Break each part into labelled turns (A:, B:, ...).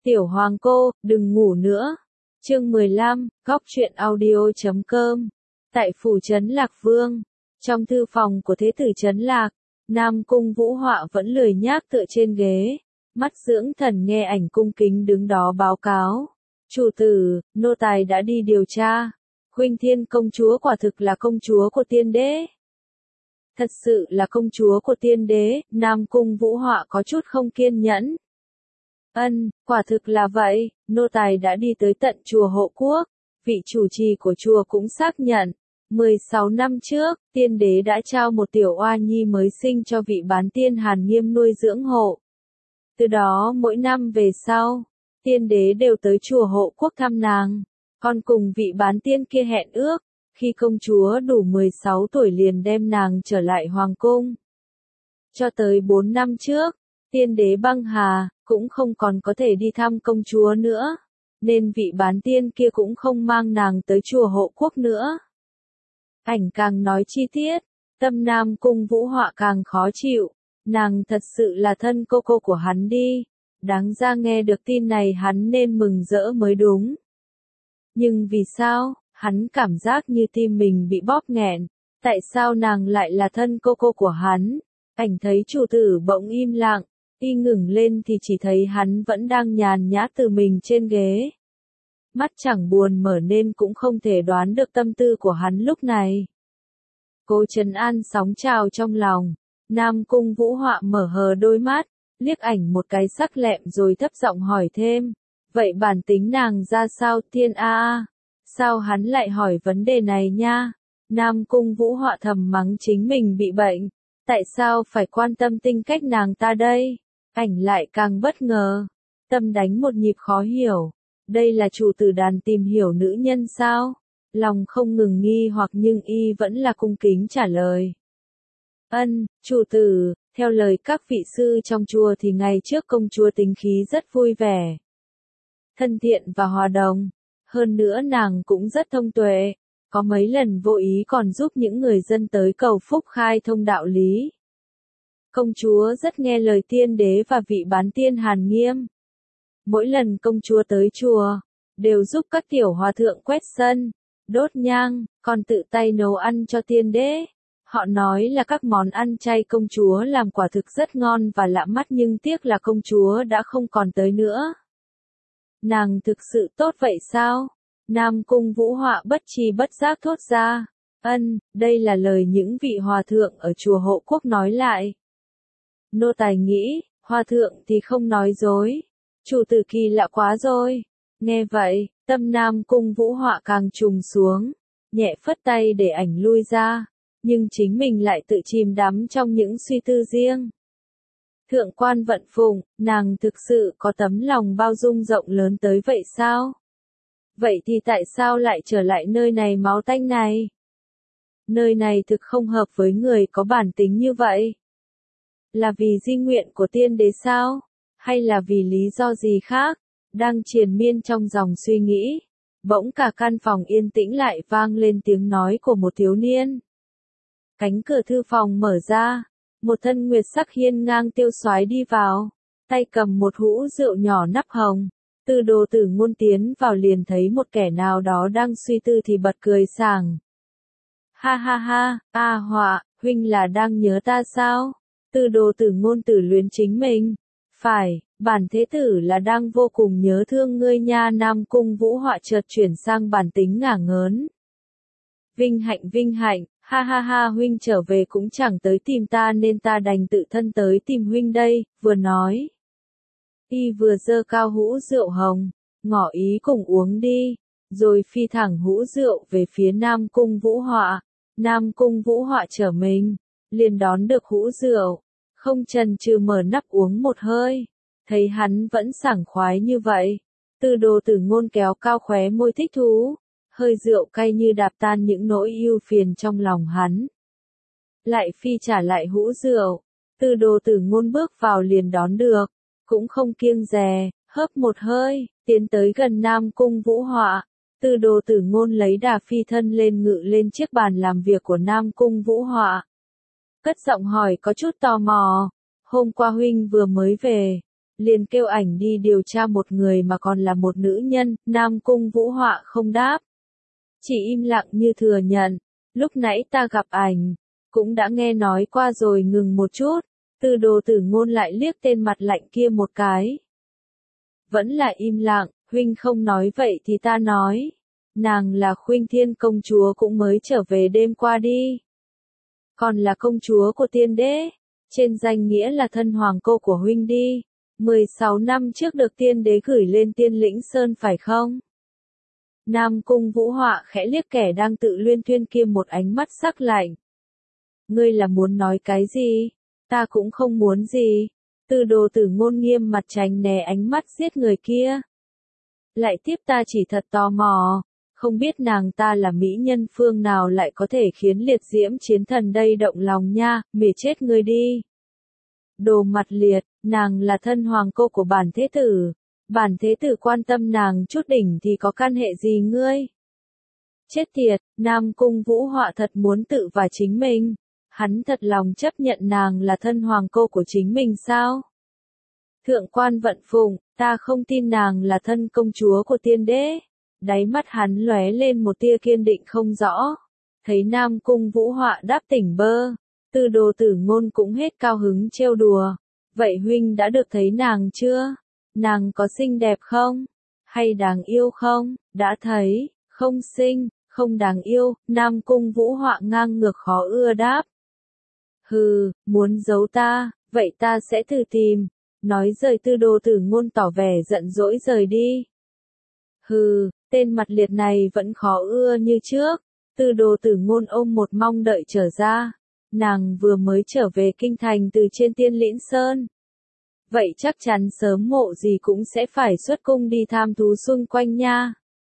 A: Tiểu Hoàng cô, đừng ngủ nữa. Chương 15, góc truyện audio.com. Tại phủ trấn Lạc Vương, trong thư phòng của Thế tử trấn Lạc, Nam Cung Vũ Họa vẫn lười nhác tựa trên ghế, mắt dưỡng thần nghe ảnh cung kính đứng đó báo cáo. Chủ tử, nô tài đã đi điều tra. Huỳnh Thiên công chúa quả thực là công chúa của tiên đế. Thật sự là công chúa của tiên đế, Nam Cung Vũ Họa có chút không kiên nhẫn. Quả thực là vậy, nô tài đã đi tới tận chùa Hộ Quốc, vị chủ trì của chùa cũng xác nhận. 16 năm trước, tiên đế đã trao một tiểu oa nhi mới sinh cho vị bán tiên Hàn Nghiêm nuôi dưỡng hộ. Từ đó mỗi năm về sau, tiên đế đều tới chùa Hộ Quốc thăm nàng, còn cùng vị bán tiên kia hẹn ước, khi công chúa đủ 16 tuổi liền đem nàng trở lại hoàng cung. Cho tới 4 năm trước, tiên đế băng hà, cũng không còn có thể đi thăm công chúa nữa, nên vị bán tiên kia cũng không mang nàng tới chùa Hộ Quốc nữa. Ảnh càng nói chi tiết, tâm Nam Cung Vũ Họa càng khó chịu, nàng thật sự là thân cô của hắn đi, đáng ra nghe được tin này hắn nên mừng rỡ mới đúng. Nhưng vì sao, hắn cảm giác như tim mình bị bóp nghẹn, tại sao nàng lại là thân cô của hắn? Ảnh thấy chủ tử bỗng im lặng, y ngừng lên thì chỉ thấy hắn vẫn đang nhàn nhã tự mình trên ghế. Mắt chẳng buồn mở nên cũng không thể đoán được tâm tư của hắn lúc này. Cô trấn an sóng trào trong lòng, Nam Cung Vũ Họa mở hờ đôi mắt, liếc ảnh một cái sắc lẹm rồi thấp giọng hỏi thêm, vậy bản tính nàng ra sao Thiên A? Sao hắn lại hỏi vấn đề này nha? Nam Cung Vũ Họa thầm mắng chính mình bị bệnh, tại sao phải quan tâm tính cách nàng ta đây? Ảnh lại càng bất ngờ, tâm đánh một nhịp khó hiểu, đây là chủ tử đàn tìm hiểu nữ nhân sao? Lòng không ngừng nghi hoặc nhưng y vẫn là cung kính trả lời. Chủ tử, theo lời các vị sư trong chùa thì ngày trước công chúa tính khí rất vui vẻ, thân thiện và hòa đồng, hơn nữa nàng cũng rất thông tuệ, có mấy lần vô ý còn giúp những người dân tới cầu phúc khai thông đạo lý. Công chúa rất nghe lời tiên đế và vị bán tiên Hàn Nghiêm. Mỗi lần công chúa tới chùa, đều giúp các tiểu hòa thượng quét sân, đốt nhang, còn tự tay nấu ăn cho tiên đế. Họ nói là các món ăn chay công chúa làm quả thực rất ngon và lạ mắt nhưng tiếc là công chúa đã không còn tới nữa. Nàng thực sự tốt vậy sao? Nam Cung Vũ Họa bất tri bất giác thốt ra. Đây là lời những vị hòa thượng ở chùa Hộ Quốc nói lại. Nô tài nghĩ, hòa thượng thì không nói dối. Chủ tử kỳ lạ quá rồi. Nghe vậy, tâm Nam Cung Vũ Họa càng trùng xuống, nhẹ phất tay để ảnh lui ra, nhưng chính mình lại tự chìm đắm trong những suy tư riêng. Thượng quan Vận Phụng, nàng thực sự có tấm lòng bao dung rộng lớn tới vậy sao? Vậy thì tại sao lại trở lại nơi này máu tanh này? Nơi này thực không hợp với người có bản tính như vậy. Là vì di nguyện của tiên đế sao? Hay là vì lý do gì khác? Đang triền miên trong dòng suy nghĩ, bỗng cả căn phòng yên tĩnh lại vang lên tiếng nói của một thiếu niên. Cánh cửa thư phòng mở ra, một thân nguyệt sắc hiên ngang tiêu soái đi vào, tay cầm một hũ rượu nhỏ nắp hồng. Tư Đồ Tử Ngôn tiến vào liền thấy một kẻ nào đó đang suy tư thì bật cười sảng. Ha ha ha, Họa, huynh là đang nhớ ta sao? Tư Đồ Tử Ngôn tự luyến chính mình. Phải, bản thế tử là đang vô cùng nhớ thương ngươi nha. Nam Cung Vũ Họa chợt chuyển sang bản tính ngả ngớn. Vinh hạnh, ha ha ha, huynh trở về cũng chẳng tới tìm ta nên ta đành tự thân tới tìm huynh đây, vừa nói. Y vừa giơ cao hũ rượu hồng, ngỏ ý cùng uống đi, rồi phi thẳng hũ rượu về phía Nam Cung Vũ Họa. Nam Cung Vũ Họa trở mình, liền đón được hũ rượu, không chần chừ mở nắp uống một hơi, thấy hắn vẫn sảng khoái như vậy. Tư Đồ Tử Ngôn kéo cao khóe môi thích thú, hơi rượu cay như đạp tan những nỗi ưu phiền trong lòng hắn. Lại phi trả lại hũ rượu, Tư Đồ Tử Ngôn bước vào liền đón được, cũng không kiêng dè, hớp một hơi, tiến tới gần Nam Cung Vũ Họa. Tư Đồ Tử Ngôn lấy đà phi thân lên ngự lên chiếc bàn làm việc của Nam Cung Vũ Họa. Cất giọng hỏi có chút tò mò, hôm qua huynh vừa mới về, liền kêu ảnh đi điều tra một người mà còn là một nữ nhân, Nam Cung Vũ Họa không đáp. Chỉ im lặng như thừa nhận, lúc nãy ta gặp ảnh, cũng đã nghe nói qua rồi. Ngừng một chút, Tư Đồ Tử Ngôn lại liếc tên mặt lạnh kia một cái. Vẫn là im lặng, huynh không nói vậy thì ta nói. Nàng là Khuynh Thiên công chúa cũng mới trở về đêm qua đi. Còn là công chúa của tiên đế, trên danh nghĩa là thân hoàng cô của huynh đi. 16 năm trước được tiên đế gửi lên Tiên Lĩnh Sơn phải không? Nam Cung Vũ Họa khẽ liếc kẻ đang tự luyên thuyên kia một ánh mắt sắc lạnh. Ngươi là muốn nói cái gì? Ta cũng không muốn gì. Tư Đồ Tử Ngôn nghiêm mặt tránh né ánh mắt giết người kia. Lại tiếp, ta chỉ thật tò mò, không biết nàng ta là mỹ nhân phương nào lại có thể khiến liệt diễm chiến thần đây động lòng nha, mỉa chết ngươi đi. Đồ mặt liệt, nàng là thân hoàng cô của bản thế tử. Bản thế tử quan tâm nàng chút đỉnh thì có can hệ gì ngươi? Chết tiệt, Nam Cung Vũ Họa thật muốn tự vả chính mình. Hắn thật lòng chấp nhận nàng là thân hoàng cô của chính mình sao? Thượng quan Vận Phụng, ta không tin nàng là thân công chúa của tiên đế. Đáy mắt hắn lóe lên một tia kiên định không rõ. Thấy Nam Cung Vũ Họa đáp tỉnh bơ, Tư Đồ Tử Ngôn cũng hết cao hứng trêu đùa. Vậy huynh đã được thấy nàng chưa? Nàng có xinh đẹp không? Hay đáng yêu không? Đã thấy, không xinh, không đáng yêu. Nam Cung Vũ Họa ngang ngược khó ưa đáp. Hừ, muốn giấu ta, vậy ta sẽ thử tìm. Nói rời, Tư Đồ Tử Ngôn tỏ vẻ giận dỗi rời đi. Hừ, tên mặt liệt này vẫn khó ưa như trước. Tư Đồ Tử Ngôn ôm một mong đợi trở ra. Nàng vừa mới trở về kinh thành từ trên Tiên Lĩnh Sơn. Vậy chắc chắn sớm mộ gì cũng sẽ phải xuất cung đi tham thú xung quanh nha.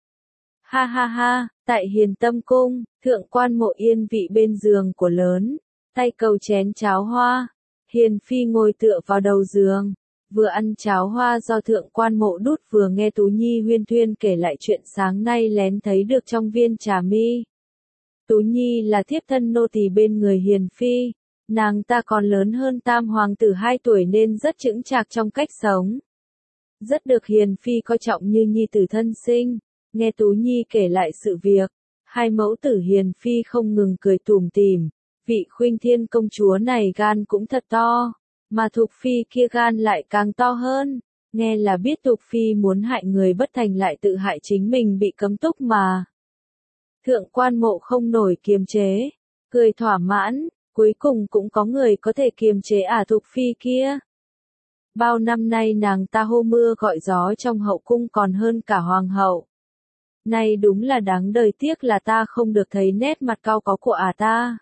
A: Ha ha ha, tại Hiền Tâm Cung, thượng quan Mộ yên vị bên giường của lớn, tay cầu chén cháo hoa. Hiền Phi ngồi tựa vào đầu giường, vừa ăn cháo hoa do thượng quan Mộ đút vừa nghe Tú Nhi huyên thuyên kể lại chuyện sáng nay lén thấy được trong viên trà mi. Tú Nhi là thiếp thân nô tỳ bên người Hiền Phi. Nàng ta còn lớn hơn Tam Hoàng tử 2 tuổi nên rất chững chạc trong cách sống. Rất được Hiền Phi coi trọng như nhi tử thân sinh. Nghe Tú Nhi kể lại sự việc, hai mẫu tử Hiền Phi không ngừng cười tủm tỉm. Vị Khuynh Thiên công chúa này gan cũng thật to, mà Thục Phi kia gan lại càng to hơn. Nghe là biết Thục Phi muốn hại người bất thành lại tự hại chính mình bị cấm túc mà. Thượng quan Mộ không nổi kiềm chế, cười thỏa mãn. Cuối cùng cũng có người có thể kiềm chế Thục Phi kia. Bao năm nay nàng ta hô mưa gọi gió trong hậu cung còn hơn cả hoàng hậu. Này đúng là đáng đời, tiếc là ta không được thấy nét mặt cao có của ta.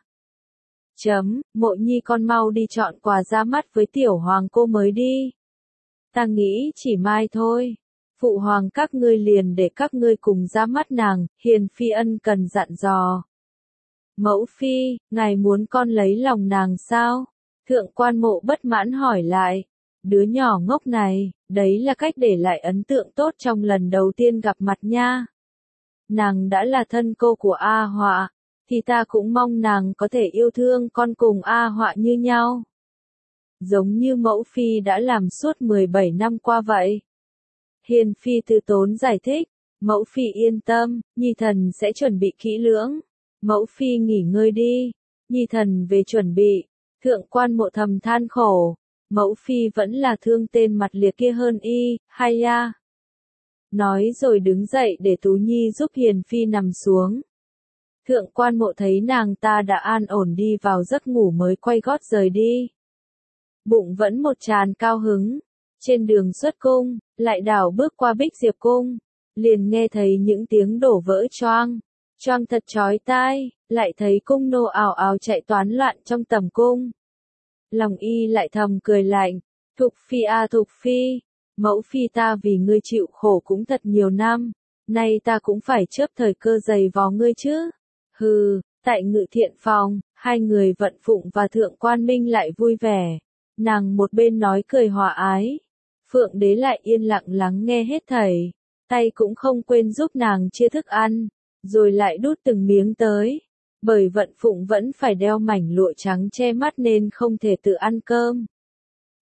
A: Mộ Nhi con mau đi chọn quà ra mắt với tiểu hoàng cô mới đi. Ta nghĩ chỉ mai thôi. Phụ hoàng các ngươi liền để các ngươi cùng ra mắt nàng, Hiền Phi ân cần dặn dò. Mẫu Phi, ngài muốn con lấy lòng nàng sao? Thượng quan Mộ bất mãn hỏi lại. Đứa nhỏ ngốc này, đấy là cách để lại ấn tượng tốt trong lần đầu tiên gặp mặt nha. Nàng đã là thân cô của A Họa, thì ta cũng mong nàng có thể yêu thương con cùng A Họa như nhau. Giống như mẫu Phi đã làm suốt 17 năm qua vậy. Hiền Phi từ tốn giải thích. Mẫu Phi yên tâm, Nhi thần sẽ chuẩn bị kỹ lưỡng. Mẫu Phi nghỉ ngơi đi, Nhi thần về chuẩn bị. Thượng quan Mộ thầm than khổ, mẫu Phi vẫn là thương tên mặt liệt kia hơn hay ya. Nói rồi đứng dậy để Tú Nhi giúp Hiền Phi nằm xuống. Thượng quan Mộ thấy nàng ta đã an ổn đi vào giấc ngủ mới quay gót rời đi. Bụng vẫn một tràn cao hứng. Trên đường xuất cung, lại đảo bước qua Bích Diệp Cung, liền nghe thấy những tiếng đổ vỡ choang. Choang thật chói tai, lại thấy cung nô ào ào chạy toán loạn trong tầm cung. Lòng y lại thầm cười lạnh. Thục Phi Thục Phi, mẫu Phi ta vì ngươi chịu khổ cũng thật nhiều năm, nay ta cũng phải chớp thời cơ giày vò ngươi chứ. Hừ, tại Ngự Thiện phòng, hai người Vận Phụng và Thượng quan Minh lại vui vẻ. Nàng một bên nói cười hòa ái. Phượng Đế lại yên lặng lắng nghe hết thảy. Tay cũng không quên giúp nàng chia thức ăn, rồi lại đút từng miếng tới. Bởi Vận Phụng vẫn phải đeo mảnh lụa trắng che mắt nên không thể tự ăn cơm.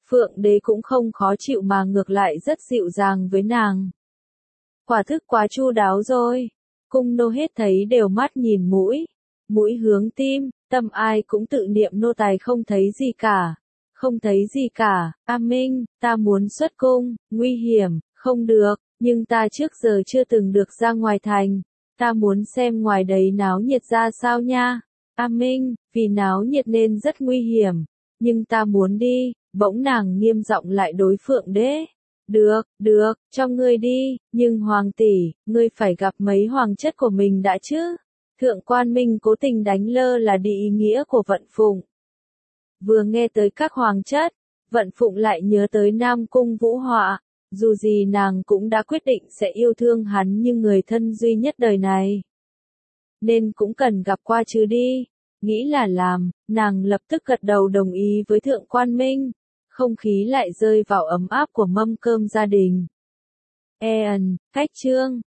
A: Phượng đế cũng không khó chịu mà ngược lại rất dịu dàng với nàng. Quả thức quá chu đáo rồi. Cung nô hết thấy đều mắt nhìn mũi, mũi hướng tim, tâm ai cũng tự niệm nô tài không thấy gì cả. Không thấy gì cả, A Minh, ta muốn xuất cung, nguy hiểm, không được, nhưng ta trước giờ chưa từng được ra ngoài thành. Ta muốn xem ngoài đấy náo nhiệt ra sao nha. A Minh, vì náo nhiệt nên rất nguy hiểm, nhưng ta muốn đi. Bỗng nàng nghiêm giọng lại đối Phượng đế. Được, cho ngươi đi, nhưng hoàng tỷ, ngươi phải gặp mấy hoàng chất của mình đã chứ. Thượng quan Minh cố tình đánh lơ là đi ý nghĩa của Vận Phụng. Vừa nghe tới các hoàng chất, Vận Phụng lại nhớ tới Nam Cung Vũ Họa, dù gì nàng cũng đã quyết định sẽ yêu thương hắn như người thân duy nhất đời này. Nên cũng cần gặp qua chứ đi, nghĩ là làm, nàng lập tức gật đầu đồng ý với Thượng quan Minh, không khí lại rơi vào ấm áp của mâm cơm gia đình. Cách chương